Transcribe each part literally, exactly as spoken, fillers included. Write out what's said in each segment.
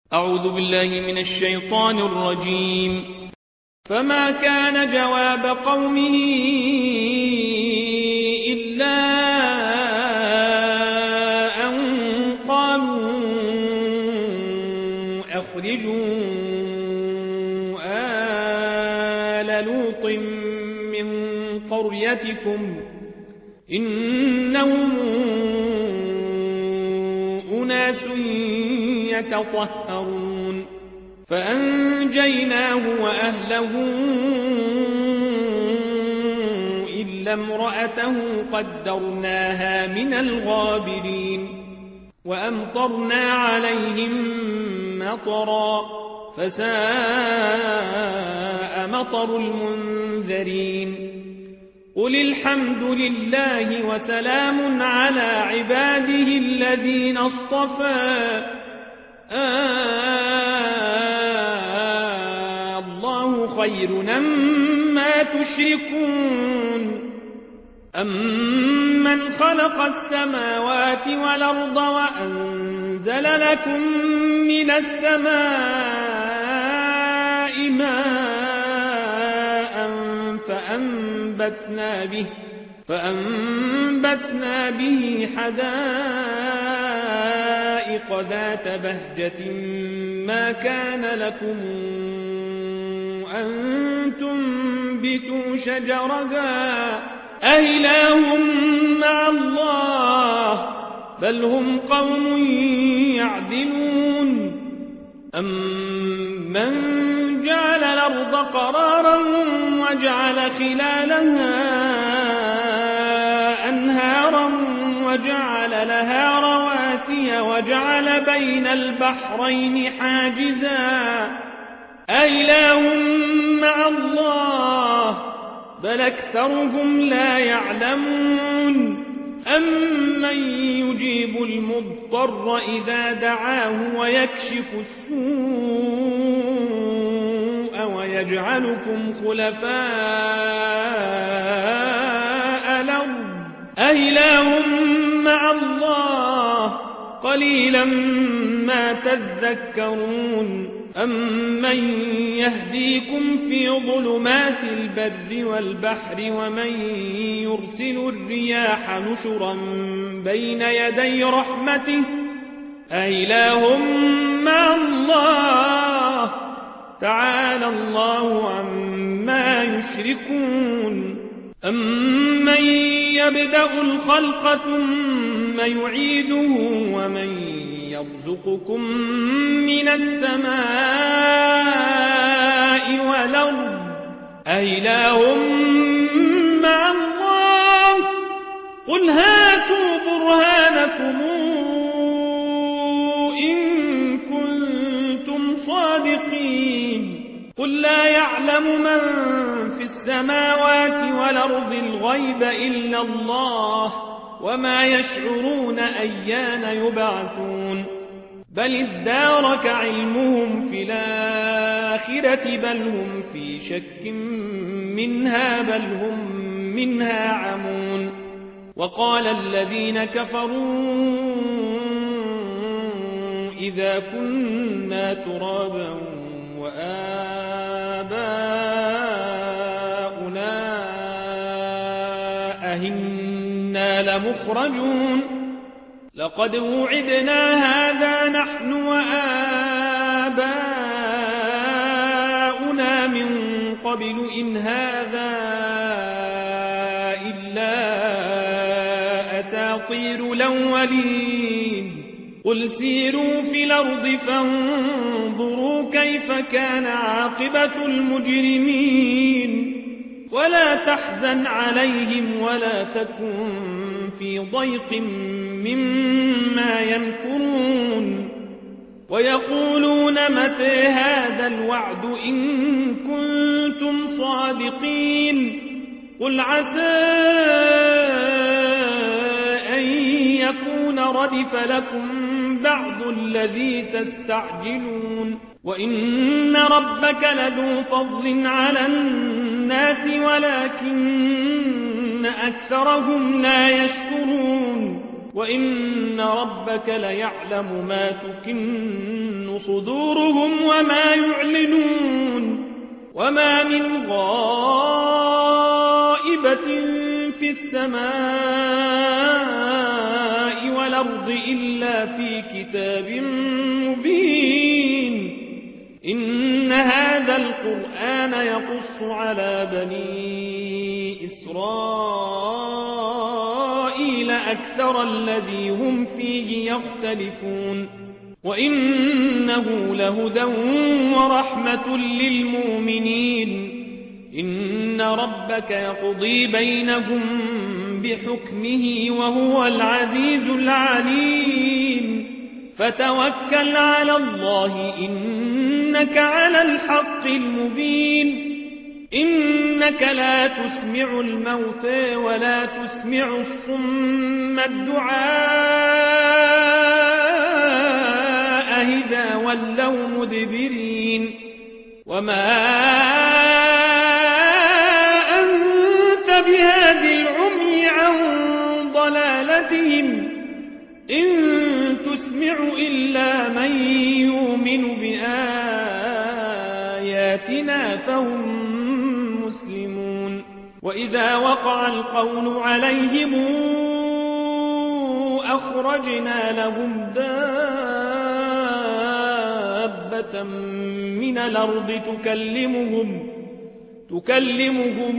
أعوذ بالله من الشيطان الرجيم. فما كان جواب قومه إلا أن قالوا أخرجوا آل لوط من قريتكم إنهم أناس يتطهرون فأنجيناه وأهله إلا امرأته قدرناها من الغابرين وأمطرنا عليهم مطرا فساء مطر المنذرين قل الحمد لله وسلام على عباده الذين اصطفى آه الله خير أما تشركون أمن خلق السماوات والأرض وأنزل لكم من السماء ماء فأنبتنا به فأنبتنا به حدائق ذات بهجة ما كان لكم أن تنبتوا شجرها أإله مع الله بل هم قوم يعدلون أمن جعل الأرض قرارا وجعل خلالها أنهارا وجعل لها رواسي وجعل بين البحرين حاجزا أإله مع الله بل أكثرهم لا يعلمون أمن يجيب المضطر إذا دعاه ويكشف السوء ويجعلكم خلفاء الأرض أإله مع الله قليلا ما تذكرون أمن يهديكم في ظلمات البر والبحر ومن يرسل الرياح نشرا بين يدي رحمته أإله مع الله تعالى الله عما يشركون أمن يبدأ الخلق ثم يعيده ومن يرزقكم من السماء والأرض أإله مع الله قل هاتوا برهانكم إن كنتم صادقين قل لا يعلم من في السماوات والأرض الغيب إلا الله وما يشعرون أيان يبعثون بل ادارك علمهم في الآخرة بل هم في شك منها بل هم منها عمون وقال الذين كفروا إذا كنا ترابا وآباؤنا أهنا لمخرجون لقد وعدنا هذا نحن وآباؤنا من قبل إن هذا إلا أساطير الأولين قل سيروا في الأرض فانظروا كيف كان عاقبة المجرمين ولا تحزن عليهم ولا تكن في ضيق مما يمكرون ويقولون متى هذا الوعد إن كنتم صادقين قل عسى أن يكون ردف لكم بعض الذي تستعجلون وإن ربك لذو فضل على الناس ولكن أكثرهم لا يشكرون وإن ربك ليعلم ما تكن صدورهم وما يعلنون وما من غائبة في السماء والأرض إلا في كتاب مبين إن هذا القرآن يقص على بني إسرائيل أكثر الذي هم فيه يختلفون وإنه لهدى ورحمة للمؤمنين إن ربك يقضي بينهم بحكمه وهو العزيز العليم فتوكل على الله إنك على الحق المبين إنك لا تسمع الموتى ولا تسمع الصم الدعاء إذا ولوا مدبرين وما أنت بهاد العمي عن ضلالتهم إن تسمع إلا من يؤمن بآياتنا فهم مسلمون وإذا وقع القول عليهم أخرجنا لهم دابة من الأرض تكلمهم تكلمهم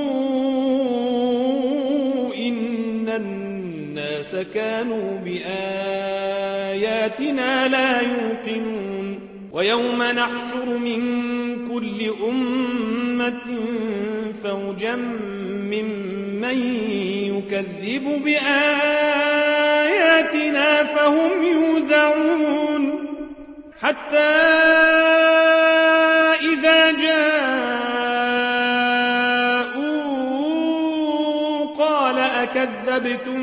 إن الناس كانوا بآياتنا لا يوقنون ويوم نحشر من كل أمة فوجا ممن يكذب بآياتنا فهم يوزعون حتى إذا جاءوا قال أكذبتم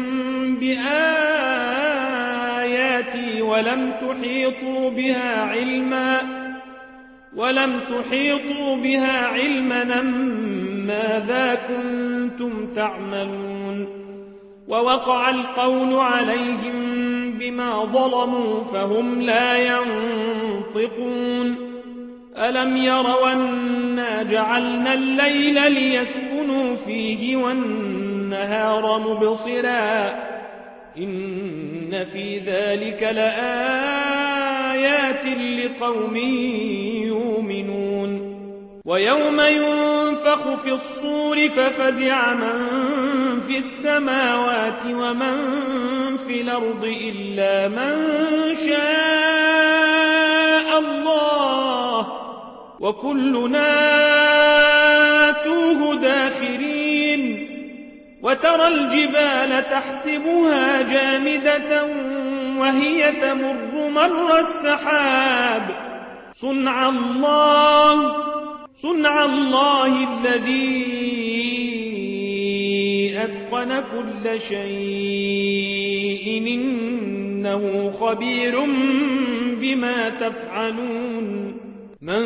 بآياتي ولم تحيطوا بها علما ولم تحيطوا بها علما ماذا كنتم تعملون ووقع القول عليهم بما ظلموا فهم لا ينطقون ألم يروا أنا جعلنا الليل ليسكنوا فيه والنهار مبصرا إن في ذلك لآيات لقوم يؤمنون ويوم ينفخ في الصور ففزع من في السماوات ومن في الأرض إلا من شاء الله وكلنا آتوه داخرين وترى الجبال تحسبها جامدة وهي تمر مر السحاب صنع الله صنع الله الذي أتقن كل شيء إنه خبير بما تفعلون من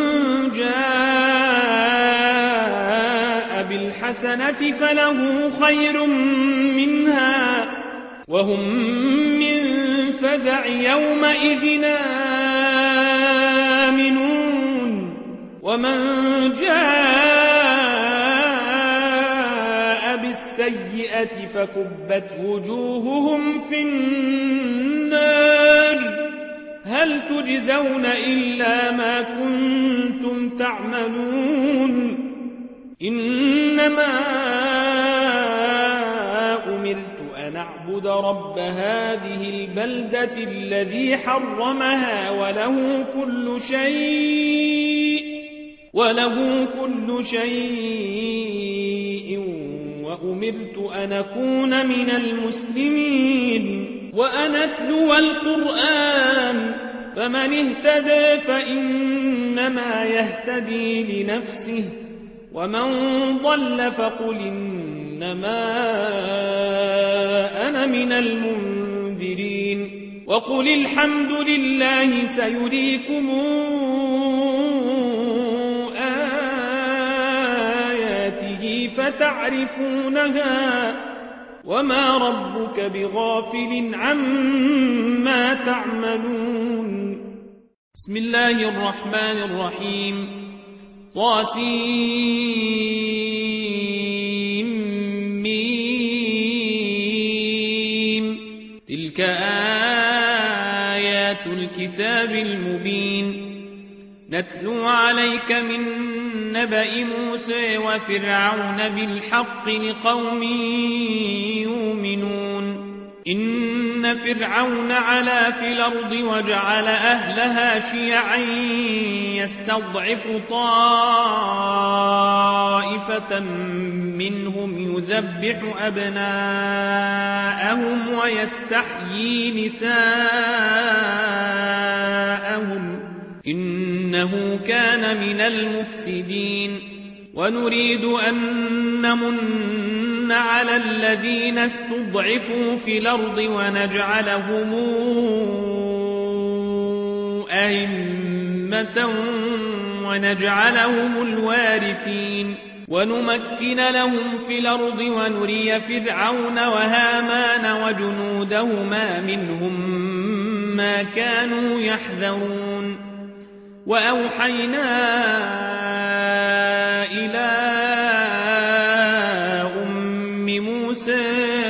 جاء بالحسنة فله خير منها وهم من فزع يومئذ آمنون ومن جاء بالسيئة فكبت وجوههم في النار هل تجزون إلا ما كنتم تعملون إنما أمرت أن أعبد رب هذه البلدة الذي حرمها وله كل شيء وله كل شيء وأمرت أن أكون من المسلمين وأن أتلو القرآن فمن اهتدى فإنما يهتدي لنفسه ومن ضل فقل إنما أنا من المنذرين وقل الحمد لله سيريكم آياته فتعرفونها وما ربك بغافل عما تعملون. بسم الله الرحمن الرحيم. طاسيم. تلك آيات الكتاب المبين. نتلو عليك من نبأ موسى وفرعون بالحق لقوم يؤمنون. إن فرعون علا في الأرض وجعل أهلها شيعا يستضعف طائفة منهم يذبح أبناءهم ويستحيي نساءهم إنه كان من المفسدين. ونريد أن نمن على الذين استضعفوا في الأرض ونجعلهم أئمة ونجعلهم الوارثين ونمكن لهم في الأرض ونري فرعون وهامان وجنودهما منهم ما كانوا يحذرون. وأوحينا إلى أم موسى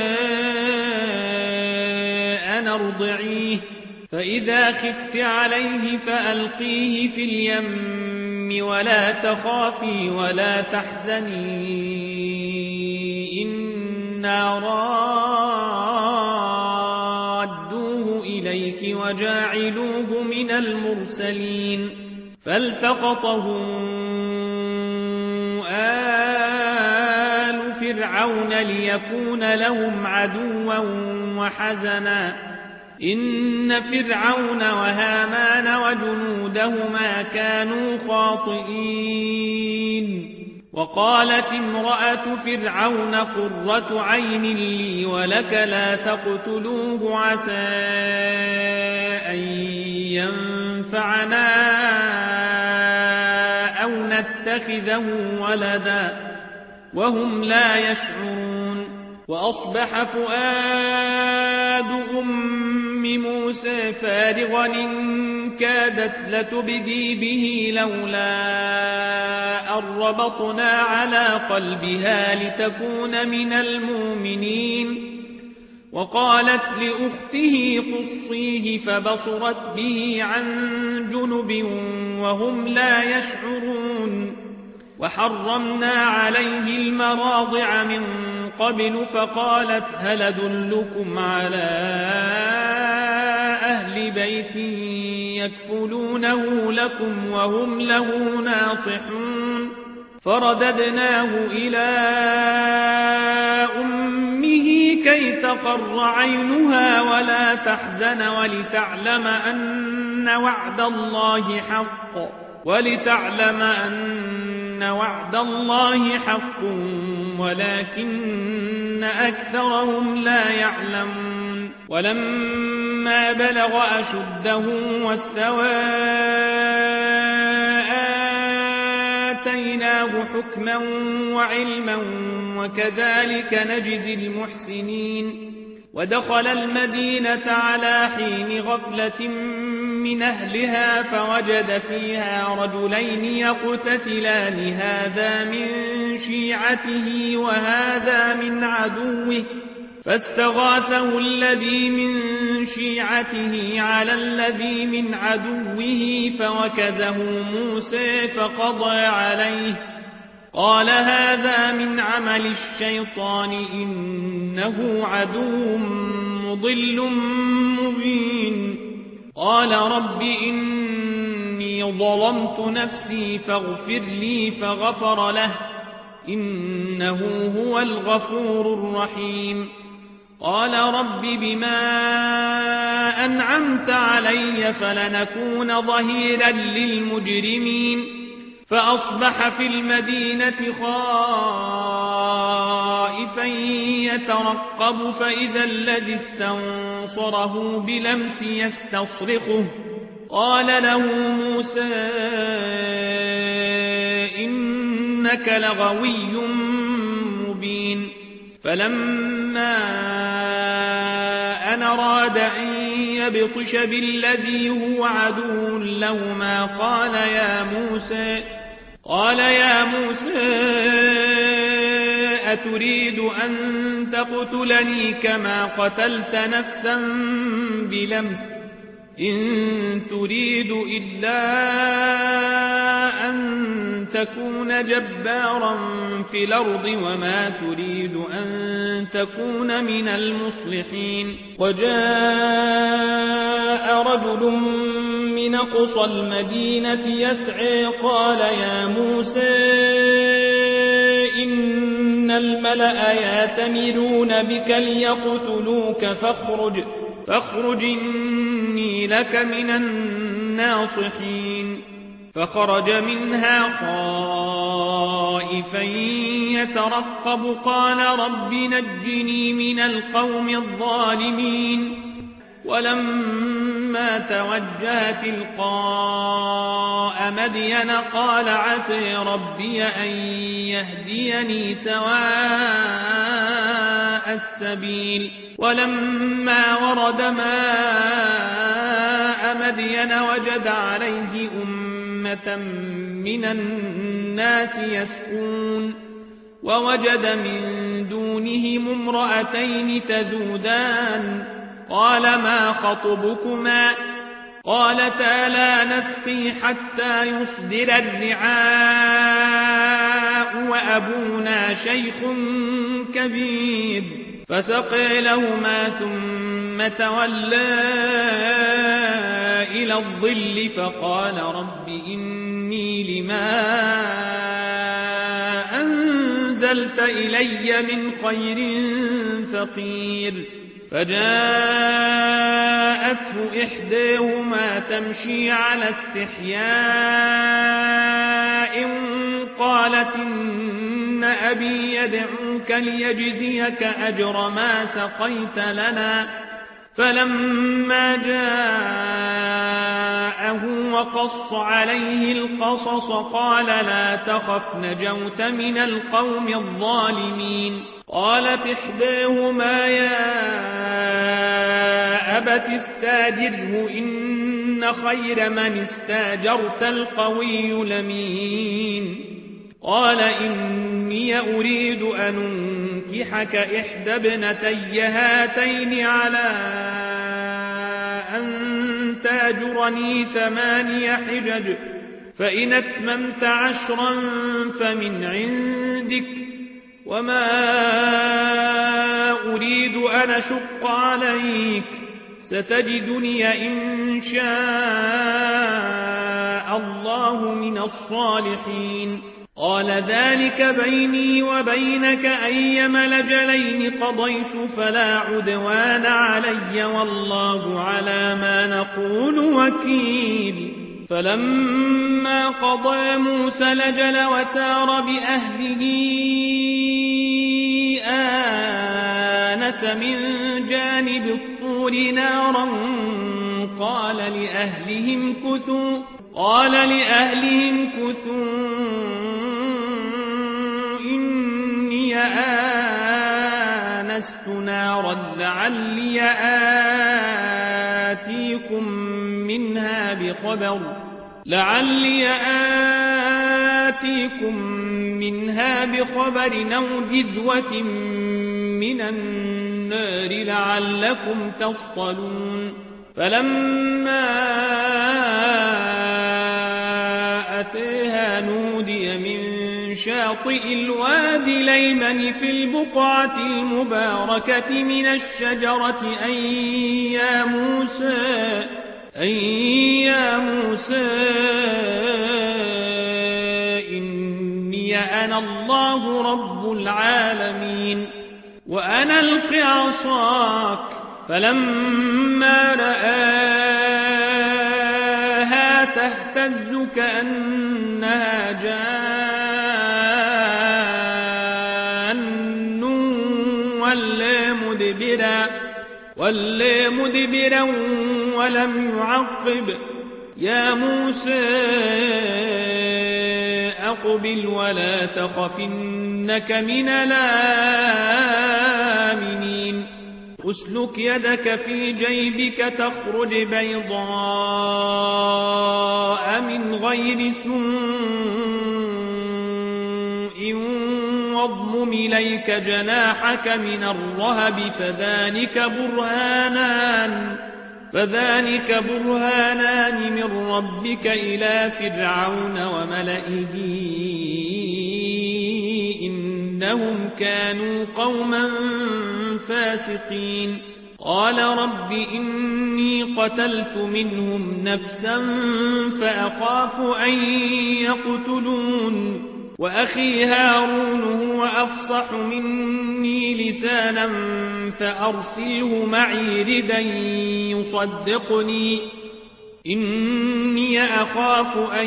أن أرضعيه فإذا خفت عليه فألقيه في اليم ولا تخافي ولا تحزني إنا رادوه إليك وجاعلوه من المرسلين. فالتقطه آل فرعون ليكون لهم عدوا وحزنا إن فرعون وهامان وجنودهما كانوا خاطئين. وقالت امرأة فرعون قرة عين لي ولك لا تقتلوه عسى أن ينفعنا أو نتخذه ولدا وهم لا يشعرون. وأصبح فؤاد أم موسى فارغا إن كادت لتبدي به لولا أن ربطنا على قلبها لتكون من المؤمنين. وقالت لأخته قصيه فبصرت به عن جنب وهم لا يشعرون. وحرمنا عليه المراضع من قبل فقالت هل أدلكم على أهل بيت يكفلونه لكم وهم له ناصحون. فرددناه إلى أمه كي تقر عينها ولا تحزن ولتعلم أن وعد الله حق ولتعلم أن وعد الله حق ولكن أكثرهم لا يعلمون. ولما بلغ أشده واستوى آتيناه حكما وعلما وكذلك نجزي المحسنين. ودخل المدينة على حين غفلة من أهلها فوجد فيها رجلين يقتتلان هذا من شيعته وهذا من عدوه فاستغاثه الذي من شيعته على الذي من عدوه فوكزه موسى فقضى عليه قال هذا من عمل الشيطان إنه عدو مضل مبين. قال رب إني ظلمت نفسي فاغفر لي فغفر له إنه هو الغفور الرحيم. قال رب بما أنعمت علي فلنكون ظهيرا للمجرمين. فأصبح في المدينة خائفا يترقب فإذا الذي استنصره بلمس يستصرخه قال له موسى إنك لغوي مبين. فلما أن أراد أن يبطش بالذي هو عدو لهما قال يا موسى قال يا موسى أتريد أن تقتلني كما قتلت نفسا بلمس إن تريد إلا أن تكون جبارا في الأرض وما تريد أن تكون من المصلحين. وجاء رجل من أقصى المدينة يسعى قال يا موسى إن الملأ يأتمرون بك ليقتلوك فاخرج فاخرج إني لك من الناصحين. فخرج منها خائفا يترقب قال رب نجني من القوم الظالمين. ولما توجه تلقاء مدين قال عسى ربي أن يهديني سواء السبيل. ولما ورد ماء مدين وجد عليه أمة من الناس يسقون ووجد من دونهم امرأتين تذودان قال ما خطبكما قالتا لا نسقي حتى يصدر الرعاء وأبونا شيخ كبير. فسقي لهما ثم تولى إلى الظل فقال رب إني لما أنزلت إلي من خير فقير. فجاءته إحداهما تمشي على استحياء قالت إن أبي يدعوك ليجزيك أجر ما سقيت لنا. فلما جاءه وقص عليه القصص قال لا تخف نجوت من القوم الظالمين. قالت إحداهما يا أبت استاجره إن خير من استاجرت القوي الأمين. قال إني أريد أن أنكحك إحدى ابنتي هاتين على أن تاجرني ثماني حجج فإن أتممت عشرا فمن عندك وما أريد أن أشق عليك ستجدني إن شاء الله من الصالحين. قال ذلك بيني وبينك أيما الأجلين قضيت فلا عدوان علي والله على ما نقول وكيل. فلما قضى موسى الأجل وسار بأهله آنس من جانب الطور نارا قال لأهلهم كثوا قال لأهلهم كثوا إني آنست نارا لعلي آتيكم منها بخبر لعلي آتيكم منها بخبر أو جذوة من النار لعلكم تصطلون. فلما أتيها نودي من شاطئ الوادي الأيمن في البقعة المباركة من الشجرة أن يا موسى أن يا موسى إني أنا الله رب العالمين وأنا ألق عصاك. فلما رآها تهتز كأنها جان ولا مدبرا ولا مدبرا ولم يعقب. يا موسى وأقبل ولا تخف إنك من الآمنين أسلك يدك في جيبك تخرج بيضاء من غير سوء واضمم إليك جناحك من الرهب فذلك برهانان فذلك برهانان من ربك إلى فرعون وملئه إنهم كانوا قوما فاسقين قال رب إني قتلت منهم نفسا فأخاف أن يقتلون وأخي هارون هو أفصح مني لسانا فأرسله معي ردا يصدقني إني أخاف أن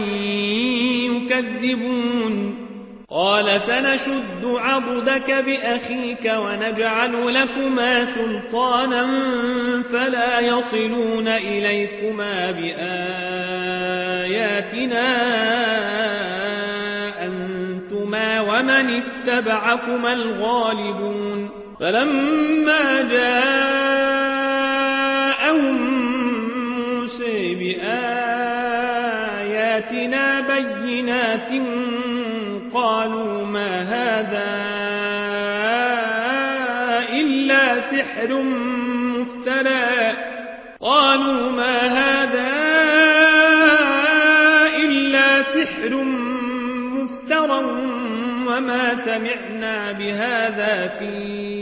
يكذبون قال سنشد عضدك بأخيك ونجعل لكما سلطانا فلا يصلون إليكما بآياتنا أنتما ومن اتبعكما الغالبون فلما جاءهم موسى بآياتنا بينات قالوا ما هذا إلا سحر مفترى قالوا ما هذا إلا سحر مفترى وما سمعنا بهذا في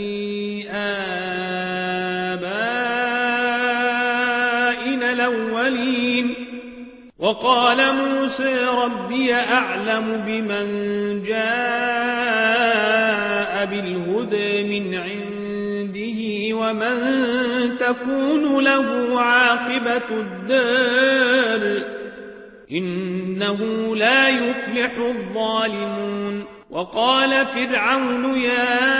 آبائنا الأولين وقال موسى ربي أعلم بمن جاء بالهدى من عنده ومن تكون له عاقبة الدار إنه لا يفلح الظالمون وقال فرعون يا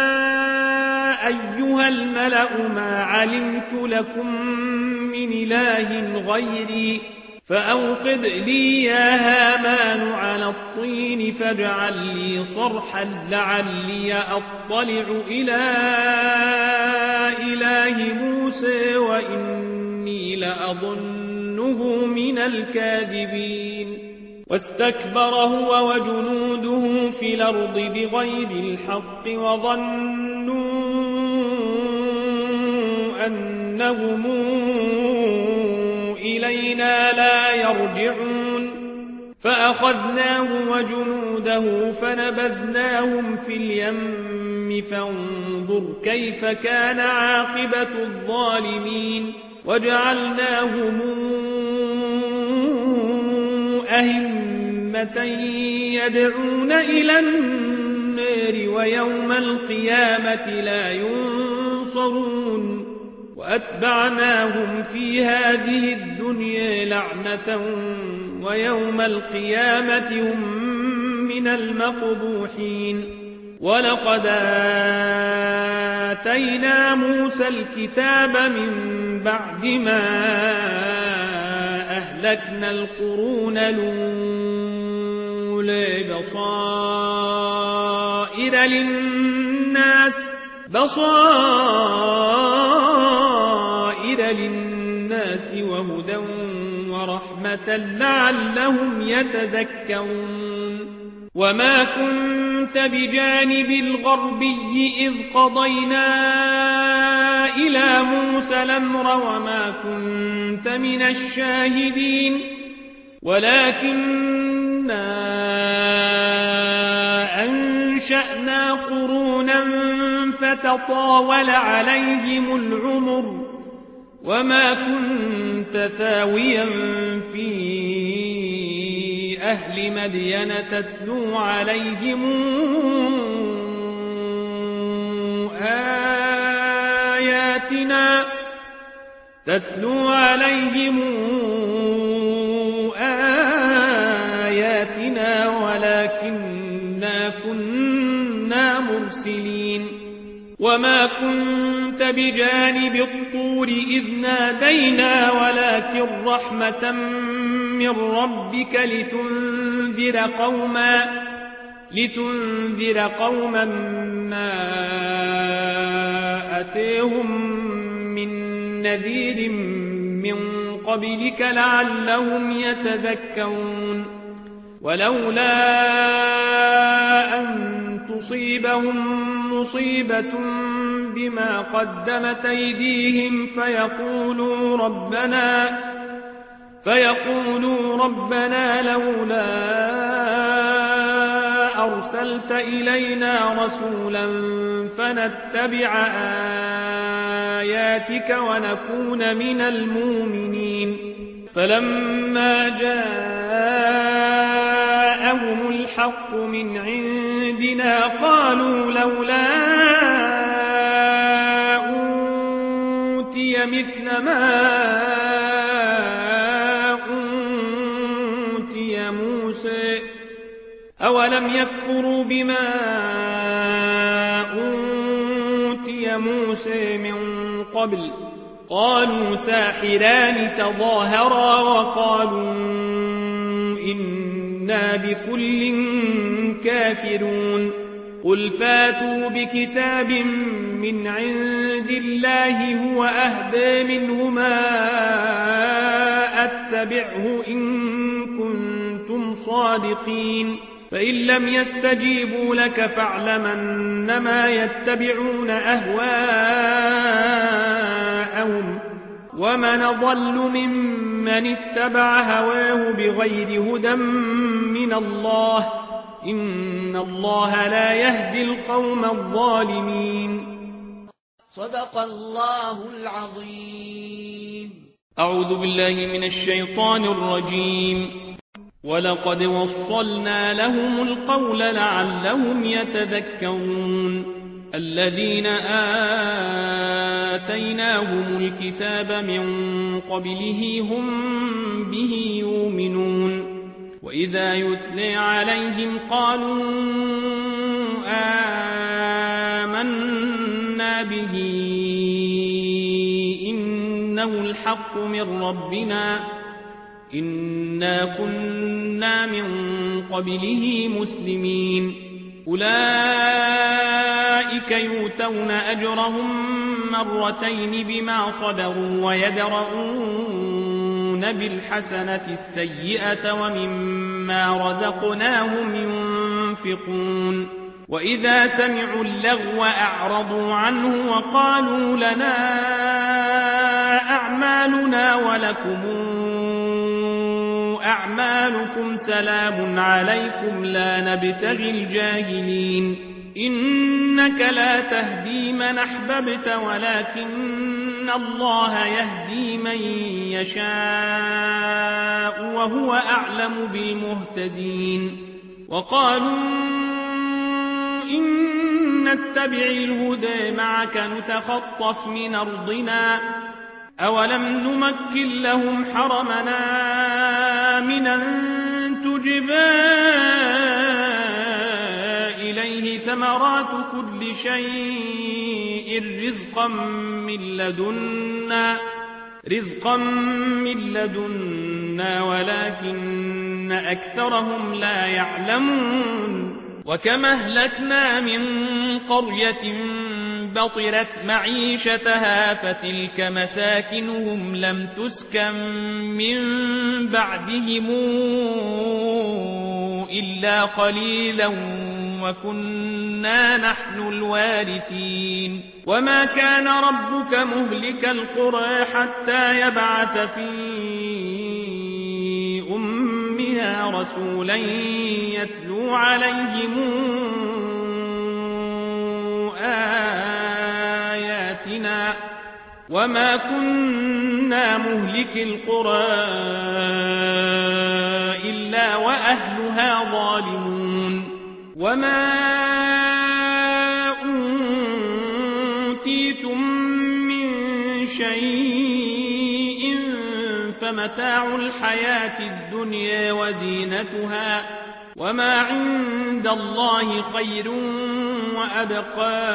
أيها الملأ ما علمت لكم من إله غيري فأوقد لي يا هامان على الطين فاجعل لي صرحا لعلي أطلع إلى إله موسى وإني لأظنه من الكاذبين واستكبر هو وجنوده في الأرض بغير الحق وظنوا أنهم إلينا لا يرجعون فأخذناه وجنوده فنبذناهم في اليم فانظر كيف كان عاقبة الظالمين وجعلناهم أئمة يدعون إلى النار ويوم القيامة لا ينصرون وأتبعناهم في هذه الدنيا لعنة ويوم القيامة هم من المقبوحين ولقد آتينا موسى الكتاب من بعد ما أهلكنا القرون الأولى بصائر للناس بصائر للناس وهدى ورحمة لعلهم يتذكرون وما كنت بجانب الغربي إذ قضينا إلى موسى الأمر وما كنت من الشاهدين ولكننا أنشأنا قرونا فتطاول عليهم العمر وما كنت ثاويا في أهل مدين تتلو عليهم آياتنا تتلو عليهم آياتنا ولكننا كنا مرسلين وما كنت بجانب الطور الطور إذ نادينا ولكن رحمة من ربك لتنذر قوما لتنذر قوما ما أتيهم من نذير من قبلك لعلهم يتذكرون ولولا أن تصيبهم مصيبة بما قدمت أيديهم فيقولوا ربنا فيقولوا ربنا لولا أرسلت إلينا رسولا فنتبع آياتك ونكون من المؤمنين فلما جاءهم الحق من عندنا قالوا لولا أوتي مثل ما أوتي موسى أولم يكفروا بما أوتي موسى من قبل قالوا ساحران تظاهرا وقالوا إنا بكل كافرون قل فاتوا بكتاب من عند الله هو أهدى منهما أتبعه إن كنتم صادقين فإن لم يستجيبوا لك فاعلم أنما يتبعون أهواءهم ومن ضل ممن اتبع هواه بغير هدى من الله إن الله لا يهدي القوم الظالمين. صدق الله العظيم. أعوذ بالله من الشيطان الرجيم. ولقد وصلنا لهم القول لعلهم يتذكرون الذين آتيناهم الكتاب من قبله هم به يؤمنون وإذا يتلى عليهم قالوا آمنا به إنه الحق من ربنا إنا كنا من قبله مسلمين أولئك يؤتون أجرهم مرتين بما صبروا ويدرؤون بالحسنة السيئة ومما رزقناهم ينفقون وإذا سمعوا اللغو أعرضوا عنه وقالوا لنا أعمالنا ولكم أعمالكم سلام عليكم لا نبتغي الجاهلين إنك لا تهدي من أحببت ولكن الله يهدي من يشاء وهو أعلم بالمهتدين وقالوا إن نتبع الهدى معك نتخطف من أرضنا أولم نمكن لهم حرمنا من أن تجبى إليه ثمرات كل شيء رزقا من لدنا رزقا من لدنا ولكن أكثرهم لا يعلمون وكما أهلكنا من قرية بطرت معيشتها فتلك مساكنهم لم تسكن من بعدهم إلا قليلا وكنا نحن الوارثين وما كان ربك مهلك القرى حتى يبعث في أمها رسولا يتلو عليهم آياتنا وما كنا مهلك القرى إلا وأهلها ظالمون وما أوتيتم من شيء فمتاع الحياة الدنيا وزينتها وما عند الله خير وأبقى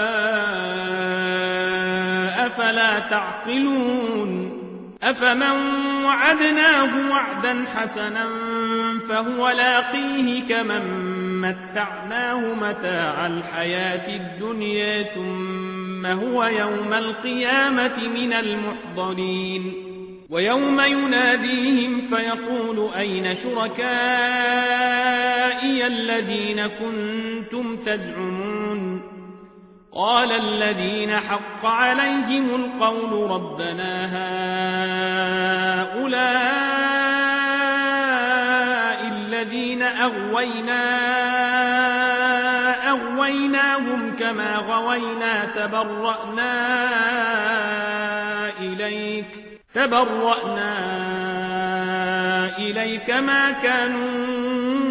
أفلا تعقلون أفمن وعدناه وعدا حسنا فهو لاقيه كمن متعناه متاع الحياة الدنيا ثم هو يوم القيامة من المحضرين ويوم يناديهم فيقول أين شركائي الذين كنتم تزعمون قال الذين حق عليهم القول ربنا هؤلاء الذين أغوينا أغويناهم كما غوينا تبرأنا إليك تبرأنا إليك ما كانوا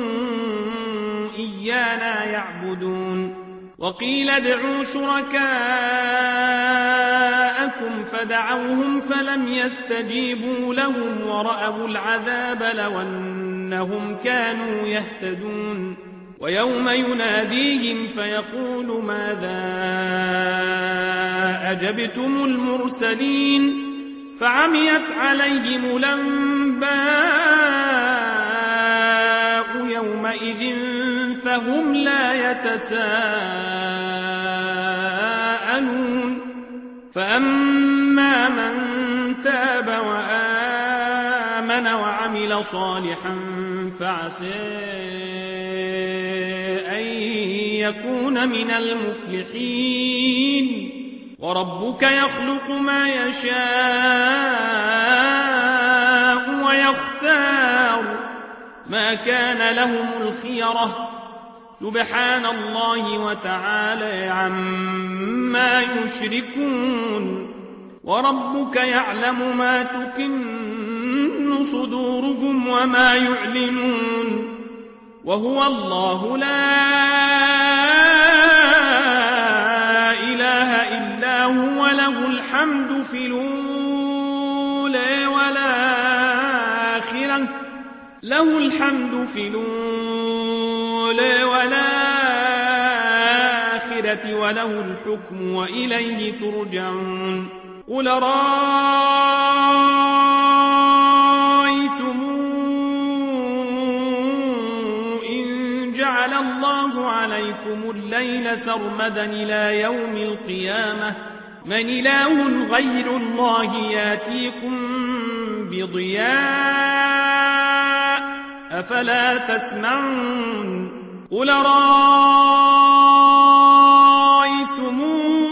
إيانا يعبدون وقيل ادعوا شركاءكم فدعوهم فلم يستجيبوا لهم ورأوا العذاب لو أنهم كانوا يهتدون ويوم يناديهم فيقول ماذا أجبتم المرسلين فعميت عليهم الأنباء يومئذ فهم لا يتساءلون فأما من تاب وآمن وعمل صالحا فعسى أن يكون من المفلحين وربك يخلق ما يشاء ويختار ما كان لهم الخيرة سبحان الله وتعالى عما يشركون وربك يعلم ما تكن صدورهم وما يعلنون وهو الله لا إله إلا هو له الحمد في الأولى والآخرة له الحمد في الأولى والآخرة وله الحكم وإليه ترجعون قل رأيتم إن جعل الله عليكم الليل سرمدا إلى يوم القيامة من إله غير الله ياتيكم بضياء أفلا تسمعون قل رأيتم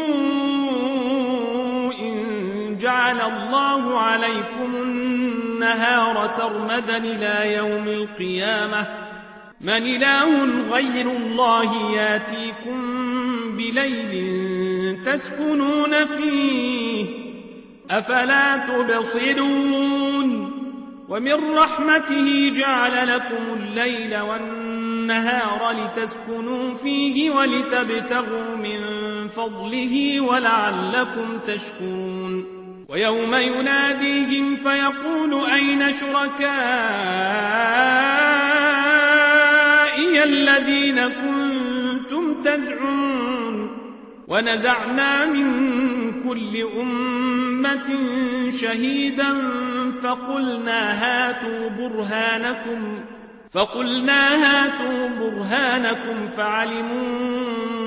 إن جعل الله عليكم النهار سرمدا إلى يوم القيامة من إله غير الله ياتيكم بليل تسكنون فيه أفلا تبصرون ومن رحمته جعل لكم الليل والنهار لتسكنوا فيه ولتبتغوا من فضله ولعلكم تشكرون ويوم يناديهم فيقول أين شركائي الذين كنتم تزعمون ونزعنا من كل أمة شهيدا فقلنا هاتوا برهانكم فقلنا هاتوا برهانكم فعلموا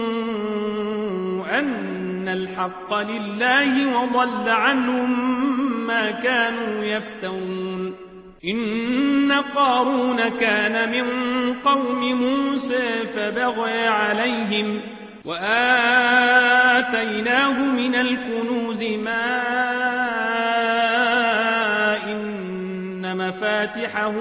أن الحق لله وضل عنهم ما كانوا يفترون إن قارون كان من قوم موسى فبغى عليهم وآتيناه من الكنوز ما إن مفاتحه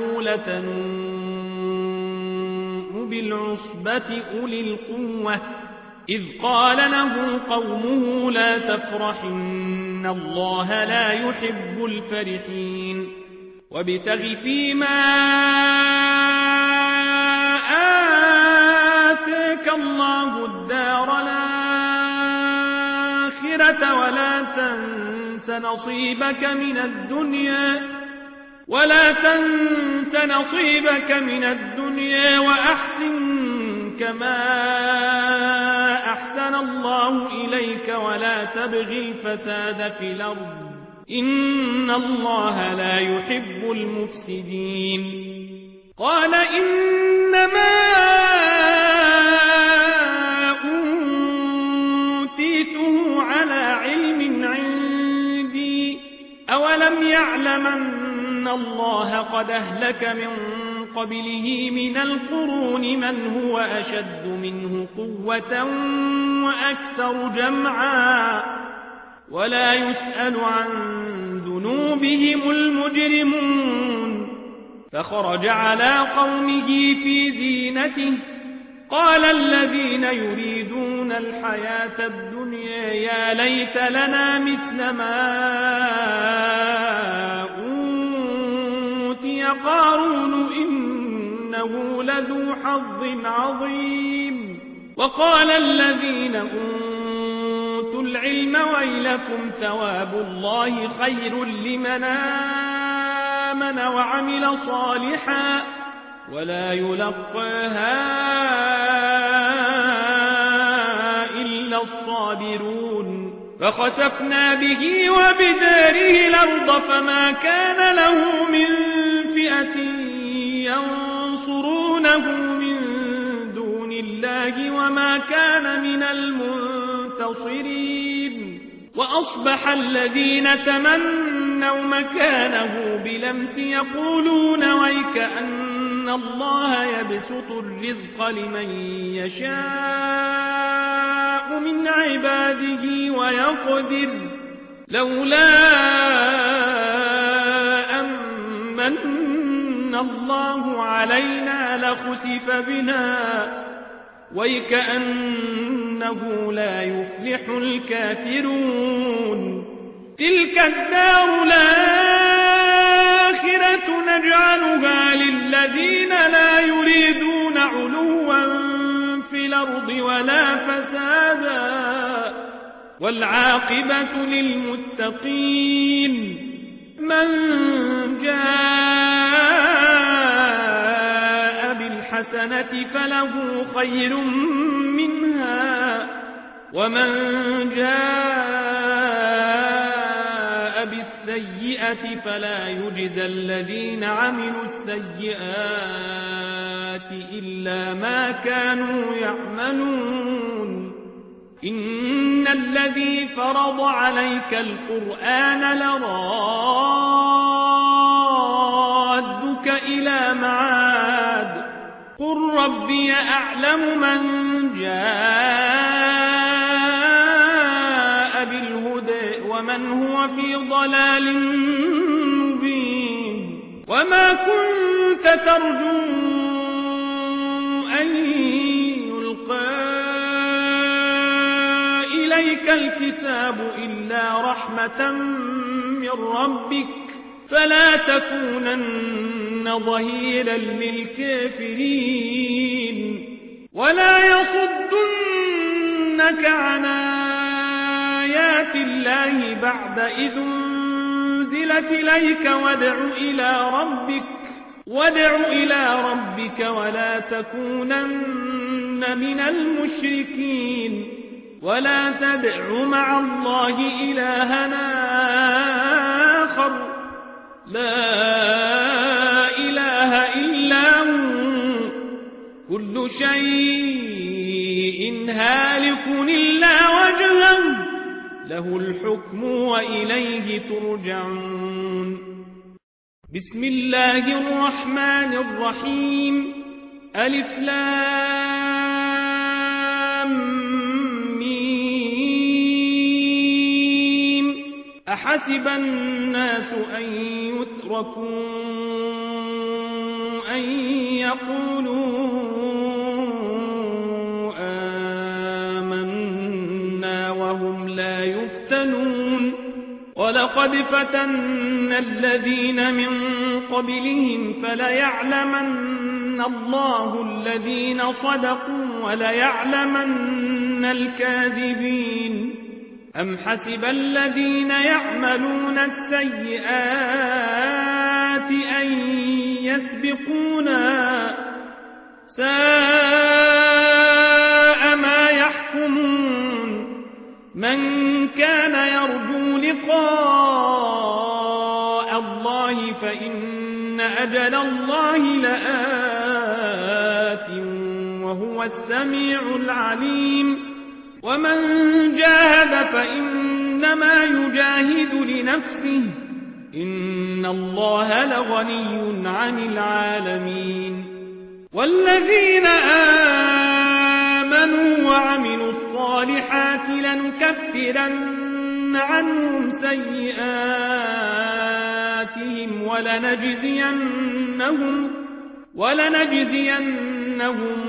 لتنوء بالعصبة أولي القوة إذ قال له قومه لا تفرح إن الله لا يحب الفرحين وابتغ فيما آتاك الله الدار الآخرة ولا تنس نصيبك من الدنيا ولا تنس نصيبك من الدنيا وأحسن كما أحسن الله إليك ولا تبغ الفساد في الأرض إن الله لا يحب المفسدين قال إنما أوتيته على علم عندي أولم يعلم أن الله قد أهلك من قبله من القرون من هو أشد منه قوة وأكثر جمعا ولا يسأل عن ذنوبهم المجرمون فخرج على قومه في زينته قال الذين يريدون الحياة الدنيا يا ليت لنا مثل ما أوتي قارون إنه لذو حظ عظيم وقال الذين أوتوا العلم ويلكم ثواب الله خير لمن آمن وعمل صالحا ولا يلقاها إلا الصابرون فخسفنا به وبداره الأرض فما كان له من فئة ينصرونه من دون الله وما كان من المنتصرين وأصبح الذين تمنوا مكانه بلمس يقولون ويكأن الله يبسط الرزق لمن يشاء من عباده ويقدر لولا أمن الله علينا لخسف بنا ويكأنه لا يفلح الكافرون تلك الدار الآخرة نجعلها للذين لا يريدون علوا في الأرض ولا فسادا والعاقبة للمتقين من جاء بالحسنة فله خير منها ومن جاء بالسيئة فلا يجزى الذين عملوا السيئات إلا ما كانوا يعملون إن الذي فرض عليك القرآن لرادك إلى معاد قل ربي أعلم من جاء بالهدى ومن هو في ضلال مبين وما كنت ترجو أن يلقى إليك الكتاب إلا رحمة من ربك فلا تكونن ظهيرا للكافرين ولا يصدنك عن آيات الله بعد إذ أنزلت إليك وادع إلى ربك وادع إلى ربك ولا تكونن من المشركين ولا تدع مع الله إلهنا آخر لا إله إلا هو كل شيء هالك إلا وجهه له الحكم وإليه ترجعون بسم الله الرحمن الرحيم ألف لام أحسب الناس أن يتركوا أن يقولوا آمنا وهم لا يفتنون ولقد فتنا الذين من قبلهم فليعلمن الله الذين صدقوا وليعلمن الكاذبين أم حسب الذين يعملون السيئات أن يسبقونا ساء ما يحكمون من كان يرجو لقاء الله فإن أجل الله لآت وهو السميع العليم ومن جاهد فإنما يجاهد لنفسه إن الله لغني عن العالمين والذين آمنوا وعملوا الصالحات لنكفرن عنهم سيئاتهم ولنجزينهم ولنجزينهم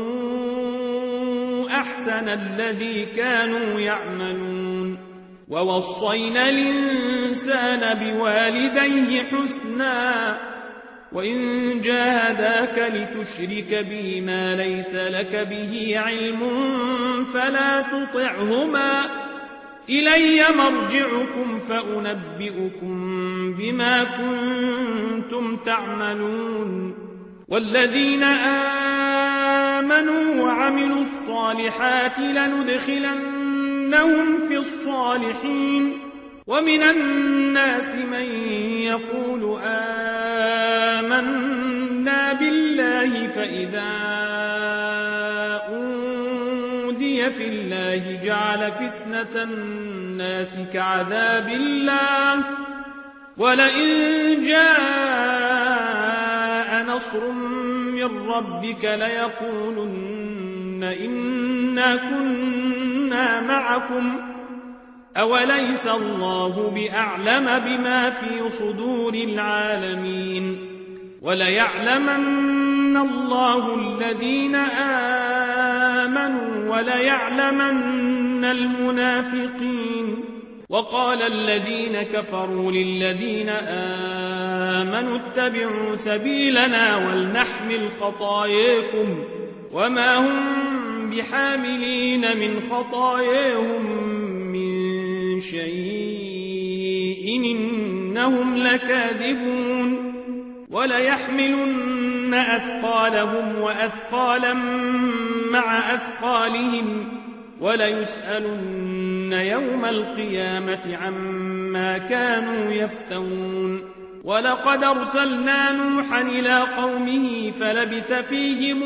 أحسن الذي كانوا يعملون ووصينا الإنسان بوالديه حسنا وإن جاهداك لتشرك بي ما ليس لك به علم فلا تطعهما إلي مرجعكم فأنبئكم بما كنتم تعملون والذين آمنوا وعملوا الصالحات لندخلنهم في الصالحين ومن الناس من يقول آمنا بالله فإذا أوذي في الله جعل فتنة الناس كعذاب الله ولئن جاء نصر من ربك ليقولن إنا كنا معكم أوليس الله بأعلم بما في صدور العالمين وليعلمن الله الذين آمنوا وليعلمن المنافقين وقال الذين كفروا للذين آمنوا اتبعوا سبيلنا ولنحمل خطاياكم وما هم بحاملين من خطاياهم من شيء إنهم لكاذبون وليحملن أثقالهم وأثقالا مع أثقالهم وليسألن يوم القيامة عما كانوا يفترون ولقد أرسلنا نوحا إلى قومه فلبث فيهم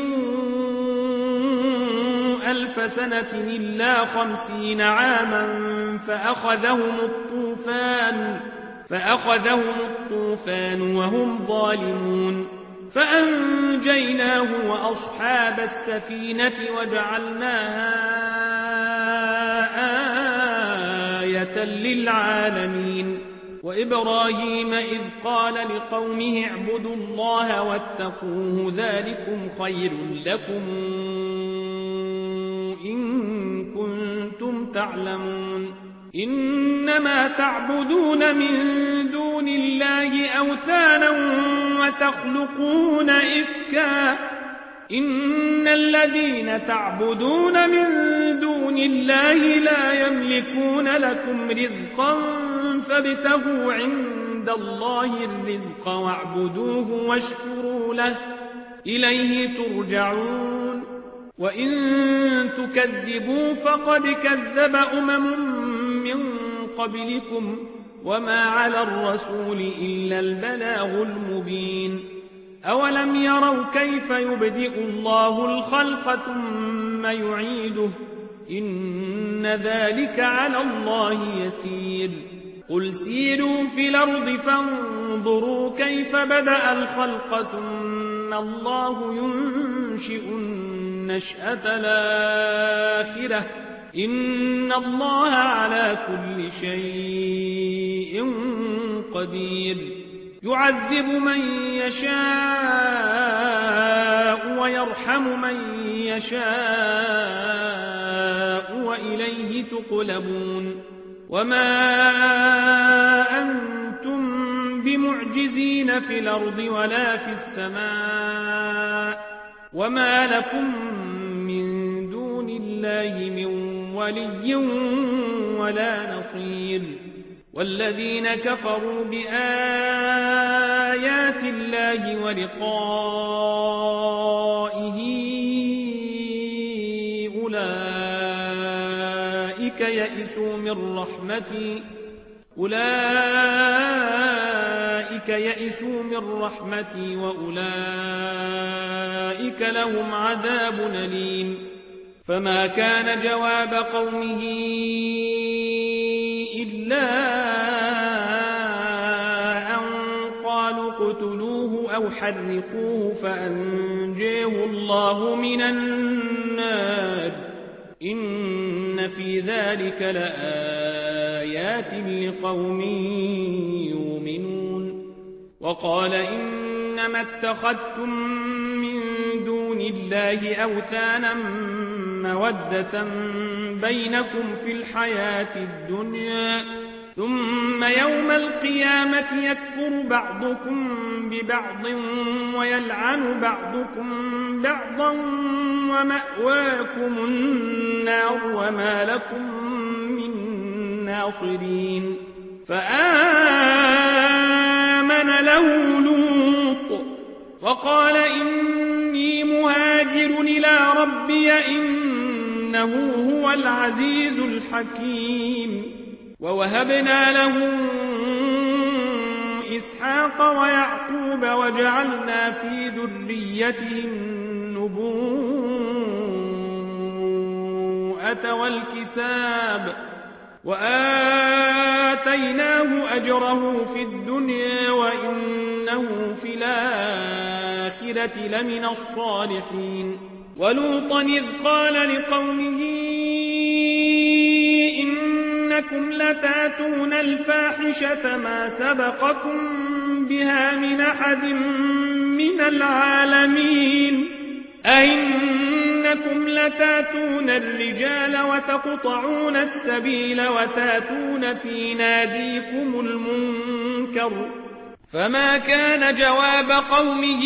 ألف سنة إلا خمسين عاما فأخذهم الطوفان فأخذهم الطوفان وهم ظالمون فأنجيناه وأصحاب السفينة وجعلناها آية للعالمين وإبراهيم إذ قال لقومه اعبدوا الله واتقوه ذلكم خير لكم إن كنتم تعلمون إنما تعبدون من دون الله أوثانا وتخلقون إفكا إن الذين تعبدون من دون الله لا يملكون لكم رزقا فابتغوا عند الله الرزق واعبدوه واشكروا له إليه ترجعون وإن تكذبوا فقد كذب أمم من قبلكم وما على الرسول إلا البلاغ المبين أولم يروا كيف يبدئ الله الخلق ثم يعيده إن ذلك على الله يسير قل سيروا في الأرض فانظروا كيف بدأ الخلق ثم الله ينشئ النشأة الآخرة إن الله على كل شيء قدير يعذب من يشاء ويرحم من يشاء وإليه تقلبون وما أنتم بمعجزين في الأرض ولا في السماء وما لكم من دون الله من ولي ولا نصير والذين كفروا بآيات آيات الله ولقائه أولئك يئسوا من رحمتي أولئك يئسوا من رحمتي وأولئك لهم عذاب أليم. فما كان جواب قومه إلا أن قالوا اقتلوه أو حرقوه فأنجيه الله من النار إن في ذلك لآيات لقوم يؤمنون. وقال إنما اتخذتم من دون الله أوثانا مودة بينكم في الحياة الدنيا ثم يوم القيامة يكفر بعضكم ببعض ويلعن بعضكم بعضا ومأواكم النار وما لكم من ناصرين. فآمن له لوط وقال إني مهاجر إلى ربي إنه هو العزيز الحكيم. ووهبنا له إسحاق ويعقوب وجعلنا في ذريته النبوءة والكتاب وآتيناه أجره في الدنيا وإنه في الآخرة لمن الصالحين. ولوطا إذ قال لقومه إنكم لتاتون الفاحشة ما سبقكم بها من أحد من العالمين أئنكم لتاتون الرجال وتقطعون السبيل وتاتون في ناديكم المنكر. فما كان جواب قومه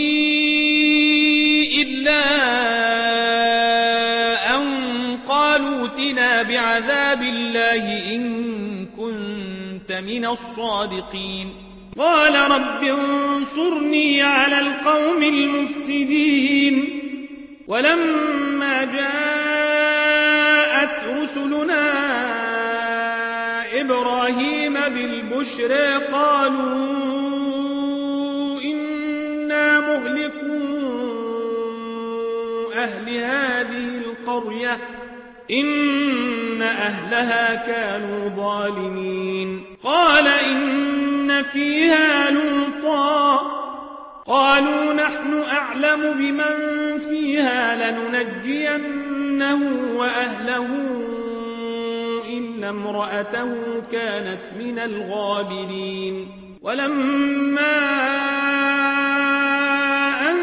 إلا أن قالوا ائتنا بعذاب الله إن كنت من الصادقين. قال رب انصرني على القوم المفسدين. ولما جاءت رسلنا إبراهيم بالبشرى قالوا إنا مهلكو أهل هذه القرية إن أهلها كانوا ظالمين. قال إن فيها لوطا قالوا نحن أعلم بمن فيها لننجينه وأهله إلا امرأته كانت من الغابرين. ولما أن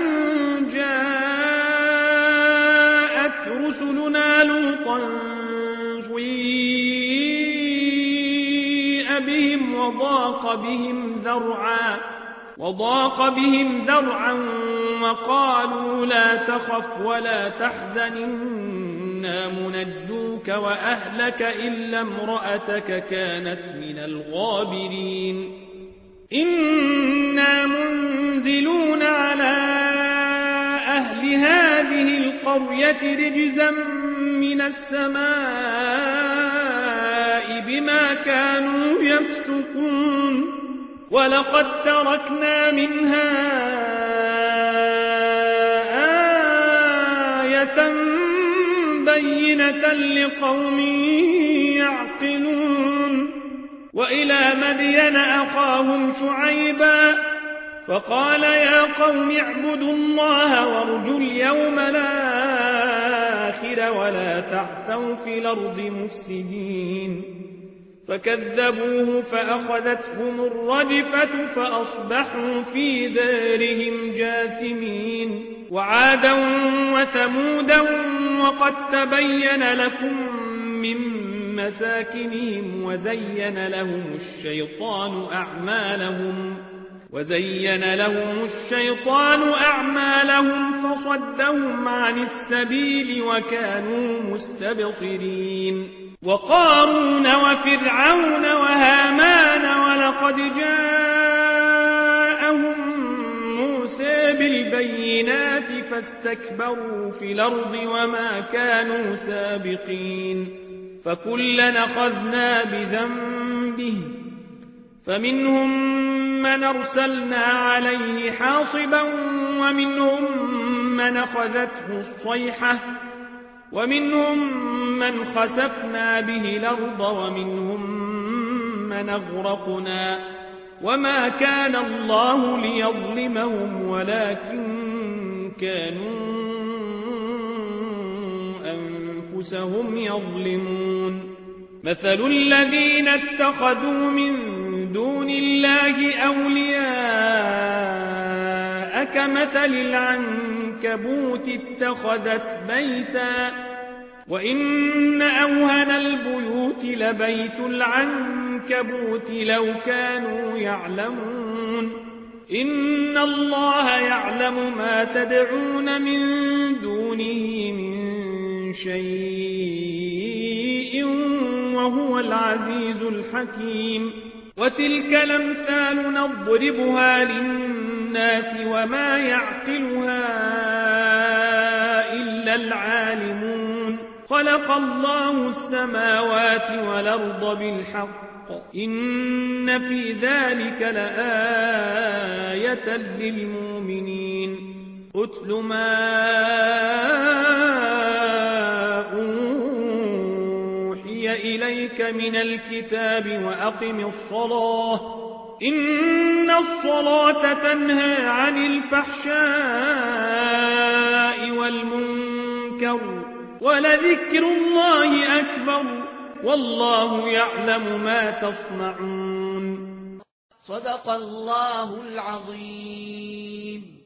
جاءت رسلنا لوطا سيء بهم وضاق بهم ذرعا وضاق بهم ذرعا وقالوا لا تخف ولا تحزن إنا منجوك وأهلك إلا امرأتك كانت من الغابرين. إنا منزلون على أهل هذه القرية رجزا من السماء بما كانوا يفسقون. ولقد تركنا منها آية بينة لقوم يعقلون. وإلى مدين أخاهم شعيبا فقال يا قوم اعبدوا الله وارجوا اليوم الآخر ولا تعثوا في الأرض مفسدين. فكذبوه فأخذتهم الرجفة فأصبحوا في دارهم جاثمين. وعادا وثمودا وقد تبين لكم من مساكنهم وزين لهم الشيطان أعمالهم وزين لهم الشيطان أعمالهم فصدهم عن السبيل وكانوا مستبصرين. وقارون وفرعون وهامان ولقد جاءهم بالبينات فاستكبروا في الأرض وما كانوا سابقين فكلا أخذنا بذنبه فمنهم من أرسلنا عليه حاصبا ومنهم من أخذته الصيحة ومنهم من خسفنا به الأرض ومنهم من أغرقنا وما كان الله ليظلمهم ولكن كانوا أنفسهم يظلمون مثل الذين اتخذوا من دون الله أولياء كمثل العنكبوت اتخذت بيتا وإن أوهن البيوت لبيت العنكبوت لو كانوا يعلمون إن الله يعلم ما تدعون من دونه من شيء وهو العزيز الحكيم وتلك الأمثال نضربها للناس وما يعقلها إلا العالمون خلق الله السماوات والأرض بالحق إن في ذلك لآية للمؤمنين أتل ما أوحي إليك من الكتاب وأقم الصلاة إن الصلاة تنهى عن الفحشاء والمنكر ولذكر الله أكبر والله يعلم ما تصنعون صدق الله العظيم.